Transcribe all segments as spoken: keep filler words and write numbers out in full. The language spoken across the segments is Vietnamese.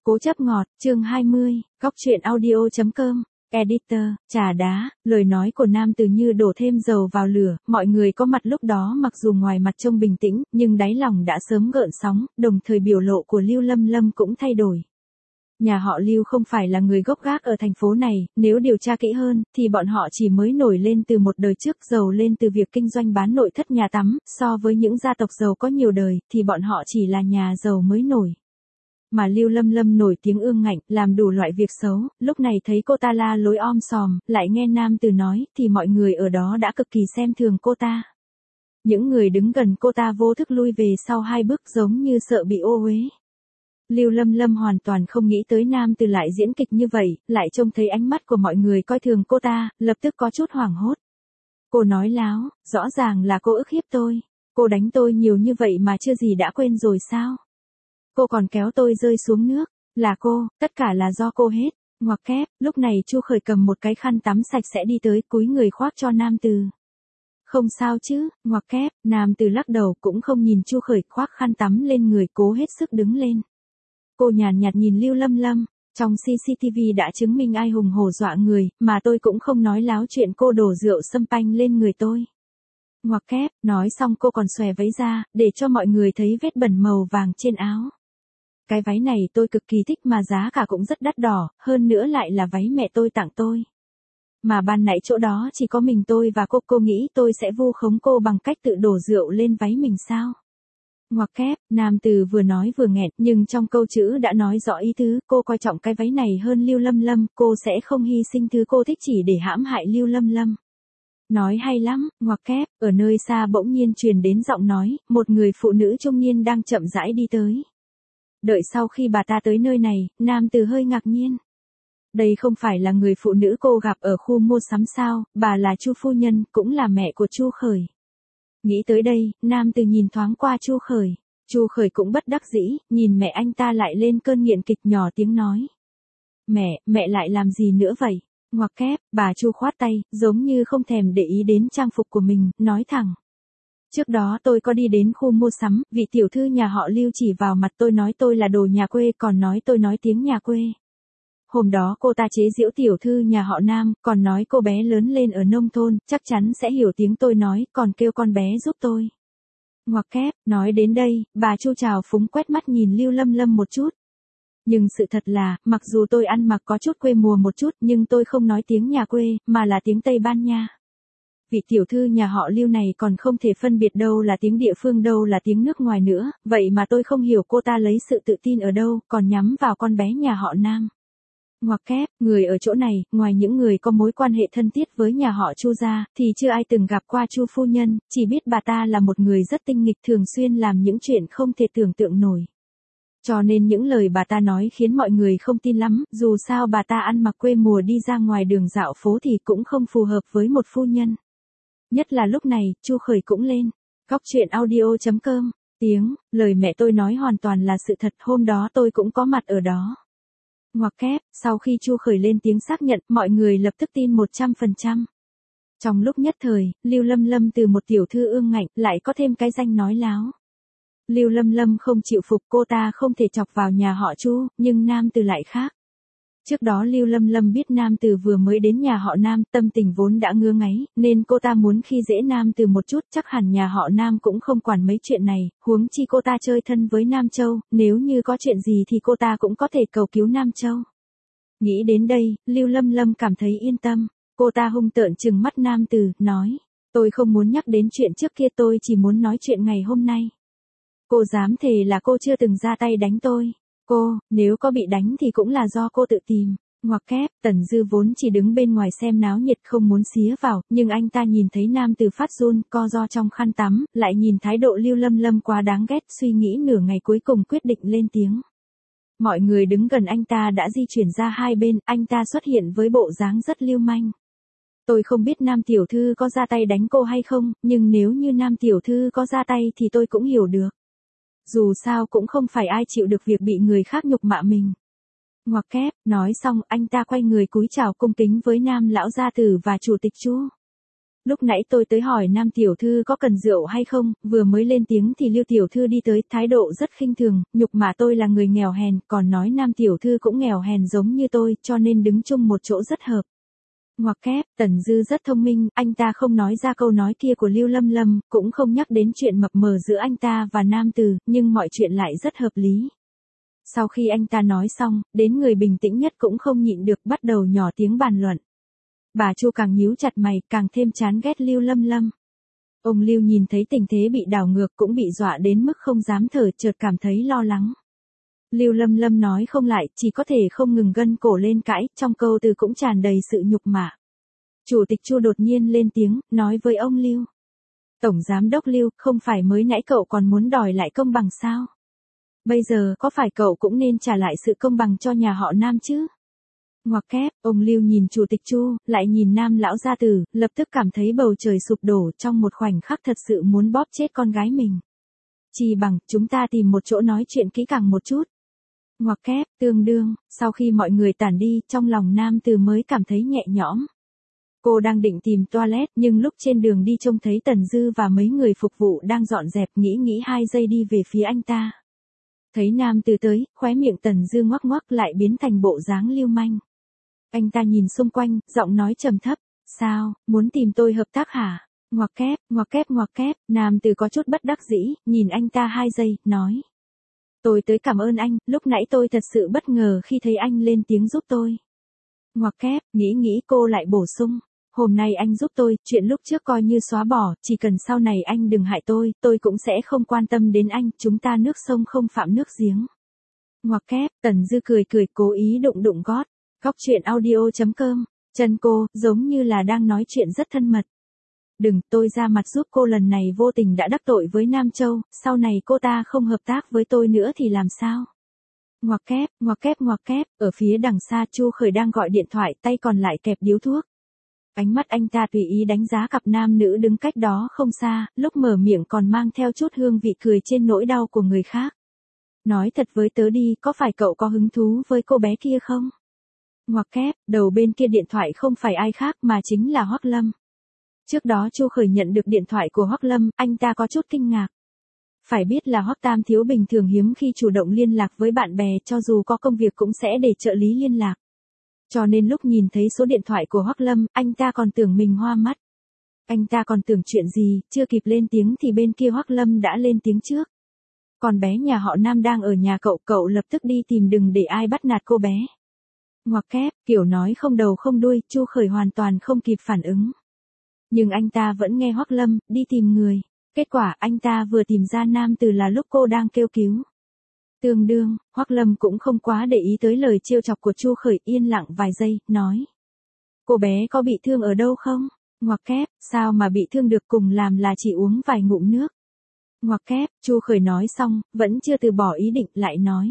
Cố chấp ngọt, chương hai mươi, góc truyện audio chấm com, editor, trà đá, lời nói của nam từ như đổ thêm dầu vào lửa, mọi người có mặt lúc đó mặc dù ngoài mặt trông bình tĩnh, nhưng đáy lòng đã sớm gợn sóng, đồng thời biểu lộ của Lưu Lâm Lâm cũng thay đổi. Nhà họ Lưu không phải là người gốc gác ở thành phố này, nếu điều tra kỹ hơn, thì bọn họ chỉ mới nổi lên từ một đời trước, giàu lên từ việc kinh doanh bán nội thất nhà tắm, so với những gia tộc giàu có nhiều đời, thì bọn họ chỉ là nhà giàu mới nổi. Mà Lưu Lâm Lâm nổi tiếng ương ngạnh, làm đủ loại việc xấu, lúc này thấy cô ta la lối om sòm, lại nghe nam từ nói, thì mọi người ở đó đã cực kỳ xem thường cô ta. Những người đứng gần cô ta vô thức lui về sau hai bước giống như sợ bị ô uế. Lưu Lâm Lâm hoàn toàn không nghĩ tới nam từ lại diễn kịch như vậy, lại trông thấy ánh mắt của mọi người coi thường cô ta, lập tức có chút hoảng hốt. Cô nói láo, rõ ràng là cô ức hiếp tôi. Cô đánh tôi nhiều như vậy mà chưa gì đã quên rồi sao? Cô còn kéo tôi rơi xuống nước, là cô, tất cả là do cô hết. Ngoặc kép, lúc này Chu Khởi cầm một cái khăn tắm sạch sẽ đi tới, cúi người khoác cho nam từ. Không sao chứ, ngoặc kép, nam từ lắc đầu cũng không nhìn Chu Khởi khoác khăn tắm lên người, cố hết sức đứng lên. Cô nhàn nhạt nhìn Lưu Lâm Lâm, trong xê xê tê vê đã chứng minh ai hùng hổ dọa người, mà tôi cũng không nói láo chuyện cô đổ rượu sâm panh lên người tôi. Ngoặc kép, nói xong cô còn xòe váy ra, để cho mọi người thấy vết bẩn màu vàng trên áo. Cái váy này tôi cực kỳ thích mà giá cả cũng rất đắt đỏ, hơn nữa lại là váy mẹ tôi tặng tôi. Mà ban nãy chỗ đó chỉ có mình tôi và cô, cô nghĩ tôi sẽ vu khống cô bằng cách tự đổ rượu lên váy mình sao? Ngoặc kép, nam từ vừa nói vừa nghẹn, nhưng trong câu chữ đã nói rõ ý tứ, cô coi trọng cái váy này hơn Lưu Lâm Lâm, cô sẽ không hy sinh thứ cô thích chỉ để hãm hại Lưu Lâm Lâm. Nói hay lắm, ngoặc kép, ở nơi xa bỗng nhiên truyền đến giọng nói, một người phụ nữ trung niên đang chậm rãi đi tới. Đợi sau khi bà ta tới nơi này, nam từ hơi ngạc nhiên. Đây không phải là người phụ nữ cô gặp ở khu mua sắm sao, bà là Chu phu nhân, cũng là mẹ của Chu Khởi. Nghĩ tới đây, nam từ nhìn thoáng qua Chu Khởi. Chu Khởi cũng bất đắc dĩ, nhìn mẹ anh ta lại lên cơn nghiện kịch, nhỏ tiếng nói. Mẹ, mẹ lại làm gì nữa vậy? Ngoặc kép, bà Chu khoát tay, giống như không thèm để ý đến trang phục của mình, nói thẳng. Trước đó tôi có đi đến khu mua sắm, vị tiểu thư nhà họ Lưu chỉ vào mặt tôi nói tôi là đồ nhà quê, còn nói tôi nói tiếng nhà quê. Hôm đó cô ta chế giễu tiểu thư nhà họ Nam, còn nói cô bé lớn lên ở nông thôn, chắc chắn sẽ hiểu tiếng tôi nói, còn kêu con bé giúp tôi. Ngoặc kép, nói đến đây, bà Chu trào phúng quét mắt nhìn Lưu Lâm Lâm một chút. Nhưng sự thật là, mặc dù tôi ăn mặc có chút quê mùa một chút, nhưng tôi không nói tiếng nhà quê, mà là tiếng Tây Ban Nha. Vị tiểu thư nhà họ Lưu này còn không thể phân biệt đâu là tiếng địa phương đâu là tiếng nước ngoài nữa, vậy mà tôi không hiểu cô ta lấy sự tự tin ở đâu, còn nhắm vào con bé nhà họ Nam. Ngoặc kép, người ở chỗ này, ngoài những người có mối quan hệ thân thiết với nhà họ Chu ra, thì chưa ai từng gặp qua Chu phu nhân, chỉ biết bà ta là một người rất tinh nghịch, thường xuyên làm những chuyện không thể tưởng tượng nổi. Cho nên những lời bà ta nói khiến mọi người không tin lắm, dù sao bà ta ăn mặc quê mùa đi ra ngoài đường dạo phố thì cũng không phù hợp với một phu nhân. Nhất là lúc này, Chu Khởi cũng lên. Góc truyện audio chấm com, tiếng, lời mẹ tôi nói hoàn toàn là sự thật, hôm đó tôi cũng có mặt ở đó. Ngoặc kép, sau khi Chu Khởi lên tiếng xác nhận, mọi người lập tức tin một trăm phần trăm. Trong lúc nhất thời, Lưu Lâm Lâm từ một tiểu thư ương ngạnh, lại có thêm cái danh nói láo. Lưu Lâm Lâm không chịu phục, cô ta không thể chọc vào nhà họ Chu, nhưng nam từ lại khác. Trước đó Lưu Lâm Lâm biết nam từ vừa mới đến nhà họ Nam, tâm tình vốn đã ngứa ngáy, nên cô ta muốn khi dễ nam từ một chút, chắc hẳn nhà họ Nam cũng không quản mấy chuyện này, huống chi cô ta chơi thân với Nam Châu, nếu như có chuyện gì thì cô ta cũng có thể cầu cứu Nam Châu. Nghĩ đến đây, Lưu Lâm Lâm cảm thấy yên tâm, cô ta hung tợn trừng mắt nam từ, nói, tôi không muốn nhắc đến chuyện trước kia, tôi chỉ muốn nói chuyện ngày hôm nay. Cô dám thề là cô chưa từng ra tay đánh tôi. Cô, nếu có bị đánh thì cũng là do cô tự tìm. Ngoặc kép, Tần Dư vốn chỉ đứng bên ngoài xem náo nhiệt không muốn xía vào, nhưng anh ta nhìn thấy nam từ phát run, co ro trong khăn tắm, lại nhìn thái độ Lưu Lâm Lâm quá đáng ghét, suy nghĩ nửa ngày cuối cùng quyết định lên tiếng. Mọi người đứng gần anh ta đã di chuyển ra hai bên, anh ta xuất hiện với bộ dáng rất lưu manh. Tôi không biết nam tiểu thư có ra tay đánh cô hay không, nhưng nếu như nam tiểu thư có ra tay thì tôi cũng hiểu được. Dù sao cũng không phải ai chịu được việc bị người khác nhục mạ mình. Ngoặc kép, nói xong anh ta quay người cúi chào cung kính với nam lão gia tử và chủ tịch Chu. Lúc nãy tôi tới hỏi Nam tiểu thư có cần rượu hay không, vừa mới lên tiếng thì Lưu tiểu thư đi tới, thái độ rất khinh thường, nhục mạ tôi là người nghèo hèn, còn nói Nam tiểu thư cũng nghèo hèn giống như tôi, cho nên đứng chung một chỗ rất hợp. Ngoặc kép, Tần Dư rất thông minh, anh ta không nói ra câu nói kia của Lưu Lâm Lâm, cũng không nhắc đến chuyện mập mờ giữa anh ta và nam từ, nhưng mọi chuyện lại rất hợp lý. Sau khi anh ta nói xong, đến người bình tĩnh nhất cũng không nhịn được bắt đầu nhỏ tiếng bàn luận. Bà Chu càng nhíu chặt mày, càng thêm chán ghét Lưu Lâm Lâm. Ông Lưu nhìn thấy tình thế bị đảo ngược cũng bị dọa đến mức không dám thở, chợt cảm thấy lo lắng. Lưu Lâm Lâm nói không lại, chỉ có thể không ngừng gân cổ lên cãi, trong câu từ cũng tràn đầy sự nhục mạ. Chủ tịch Chu đột nhiên lên tiếng, nói với ông Lưu. Tổng giám đốc Lưu, không phải mới nãy cậu còn muốn đòi lại công bằng sao? Bây giờ có phải cậu cũng nên trả lại sự công bằng cho nhà họ Nam chứ? Ngoặc kép, ông Lưu nhìn chủ tịch Chu, lại nhìn Nam lão gia tử, lập tức cảm thấy bầu trời sụp đổ, trong một khoảnh khắc thật sự muốn bóp chết con gái mình. Chỉ bằng, chúng ta tìm một chỗ nói chuyện kỹ càng một chút. Ngoặc kép, tương đương, sau khi mọi người tản đi, trong lòng Nam Từ mới cảm thấy nhẹ nhõm. Cô đang định tìm toilet, nhưng lúc trên đường đi trông thấy Tần Dư và mấy người phục vụ đang dọn dẹp, nghĩ nghĩ hai giây đi về phía anh ta. Thấy Nam Từ tới, khóe miệng Tần Dư ngoắc ngoắc lại biến thành bộ dáng lưu manh. Anh ta nhìn xung quanh, giọng nói trầm thấp, sao, muốn tìm tôi hợp tác hả? Ngoặc kép, ngoặc kép ngoặc kép, Nam Từ có chút bất đắc dĩ, nhìn anh ta hai giây, nói. Tôi tới cảm ơn anh, lúc nãy tôi thật sự bất ngờ khi thấy anh lên tiếng giúp tôi. Ngoặc kép, nghĩ nghĩ cô lại bổ sung. Hôm nay anh giúp tôi, chuyện lúc trước coi như xóa bỏ, chỉ cần sau này anh đừng hại tôi, tôi cũng sẽ không quan tâm đến anh, chúng ta nước sông không phạm nước giếng. Ngoặc kép, Tần Dư cười cười, cố ý đụng đụng gót. Góc truyện audio chấm com, chân cô, giống như là đang nói chuyện rất thân mật. Đừng, tôi ra mặt giúp cô lần này vô tình đã đắc tội với Nam Châu, sau này cô ta không hợp tác với tôi nữa thì làm sao? Ngoặc kép, ngoặc kép ngoặc kép, ở phía đằng xa Chu Khởi đang gọi điện thoại, tay còn lại kẹp điếu thuốc. Ánh mắt anh ta tùy ý đánh giá cặp nam nữ đứng cách đó không xa, lúc mở miệng còn mang theo chút hương vị cười trên nỗi đau của người khác. Nói thật với tớ đi, có phải cậu có hứng thú với cô bé kia không? Ngoặc kép, đầu bên kia điện thoại không phải ai khác mà chính là Hoắc Lâm. Trước đó Chu Khởi nhận được điện thoại của Hoắc Lâm, anh ta có chút kinh ngạc. Phải biết là Hoắc Tam Thiếu bình thường hiếm khi chủ động liên lạc với bạn bè, cho dù có công việc cũng sẽ để trợ lý liên lạc. Cho nên lúc nhìn thấy số điện thoại của Hoắc Lâm, anh ta còn tưởng mình hoa mắt. Anh ta còn tưởng chuyện gì, chưa kịp lên tiếng thì bên kia Hoắc Lâm đã lên tiếng trước. Còn bé nhà họ Nam đang ở nhà cậu, cậu lập tức đi tìm, đừng để ai bắt nạt cô bé. Ngoặc kép, kiểu nói không đầu không đuôi, Chu Khởi hoàn toàn không kịp phản ứng. Nhưng anh ta vẫn nghe Hoắc Lâm, đi tìm người. Kết quả anh ta vừa tìm ra Nam Từ là lúc cô đang kêu cứu. Tương đương, Hoắc Lâm cũng không quá để ý tới lời trêu chọc của Chu Khởi, yên lặng vài giây, nói. Cô bé có bị thương ở đâu không? Ngoặc kép, sao mà bị thương được, cùng làm là chỉ uống vài ngụm nước. Ngoặc kép, Chu Khởi nói xong, vẫn chưa từ bỏ ý định, lại nói.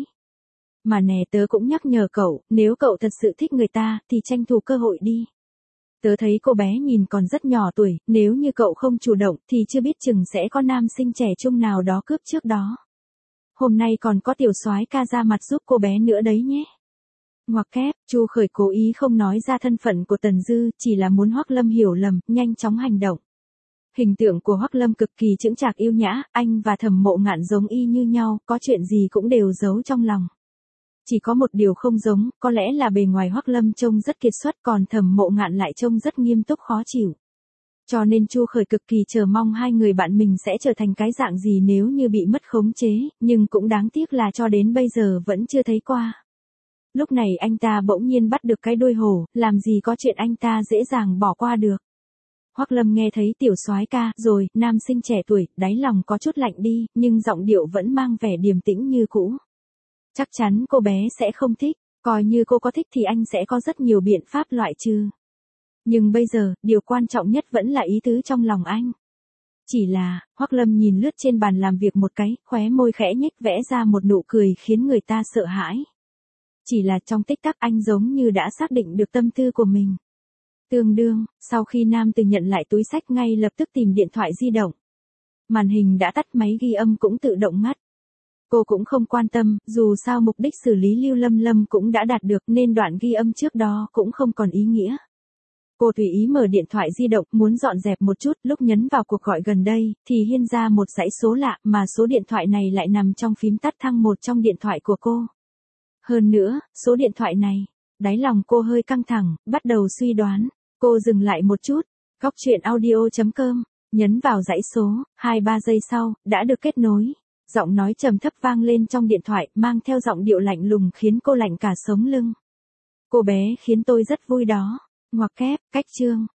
Mà nè, tớ cũng nhắc nhở cậu, nếu cậu thật sự thích người ta, thì tranh thủ cơ hội đi. Tớ thấy cô bé nhìn còn rất nhỏ tuổi, nếu như cậu không chủ động, thì chưa biết chừng sẽ có nam sinh trẻ trung nào đó cướp trước đó. Hôm nay còn có tiểu soái ca ra mặt giúp cô bé nữa đấy nhé. Ngoặc kép, Chu Khởi cố ý không nói ra thân phận của Tần Dư, chỉ là muốn Hoắc Lâm hiểu lầm, nhanh chóng hành động. Hình tượng của Hoắc Lâm cực kỳ chững chạc yêu nhã, anh và Thẩm Mộ Ngạn giống y như nhau, có chuyện gì cũng đều giấu trong lòng. Chỉ có một điều không giống, có lẽ là bề ngoài Hoắc Lâm trông rất kiệt xuất, còn Thẩm Mộ Ngạn lại trông rất nghiêm túc khó chịu. Cho nên Chu Khởi cực kỳ chờ mong hai người bạn mình sẽ trở thành cái dạng gì nếu như bị mất khống chế, nhưng cũng đáng tiếc là cho đến bây giờ vẫn chưa thấy qua. Lúc này anh ta bỗng nhiên bắt được cái đuôi hổ, làm gì có chuyện anh ta dễ dàng bỏ qua được. Hoắc Lâm nghe thấy tiểu soái ca, rồi, nam sinh trẻ tuổi, đáy lòng có chút lạnh đi, nhưng giọng điệu vẫn mang vẻ điềm tĩnh như cũ. Chắc chắn cô bé sẽ không thích, coi như cô có thích thì anh sẽ có rất nhiều biện pháp loại trừ. Nhưng bây giờ, điều quan trọng nhất vẫn là ý tứ trong lòng anh. Chỉ là, Hoắc Lâm nhìn lướt trên bàn làm việc một cái, khóe môi khẽ nhếch vẽ ra một nụ cười khiến người ta sợ hãi. Chỉ là trong tích tắc anh giống như đã xác định được tâm tư của mình. Tương đương, sau khi Nam Từ nhận lại túi xách ngay lập tức tìm điện thoại di động. Màn hình đã tắt, máy ghi âm cũng tự động ngắt. Cô cũng không quan tâm, dù sao mục đích xử lý Lưu Lâm Lâm cũng đã đạt được nên đoạn ghi âm trước đó cũng không còn ý nghĩa. Cô tùy ý mở điện thoại di động muốn dọn dẹp một chút, lúc nhấn vào cuộc gọi gần đây, thì hiên ra một dãy số lạ mà số điện thoại này lại nằm trong phím tắt thăng một trong điện thoại của cô. Hơn nữa, số điện thoại này, đáy lòng cô hơi căng thẳng, bắt đầu suy đoán. Cô dừng lại một chút, góc truyện audio chấm com, nhấn vào dãy số, hai ba giây sau, đã được kết nối. Giọng nói trầm thấp vang lên trong điện thoại, mang theo giọng điệu lạnh lùng khiến cô lạnh cả sống lưng. Cô bé khiến tôi rất vui đó. Ngoặc kép, cách chương.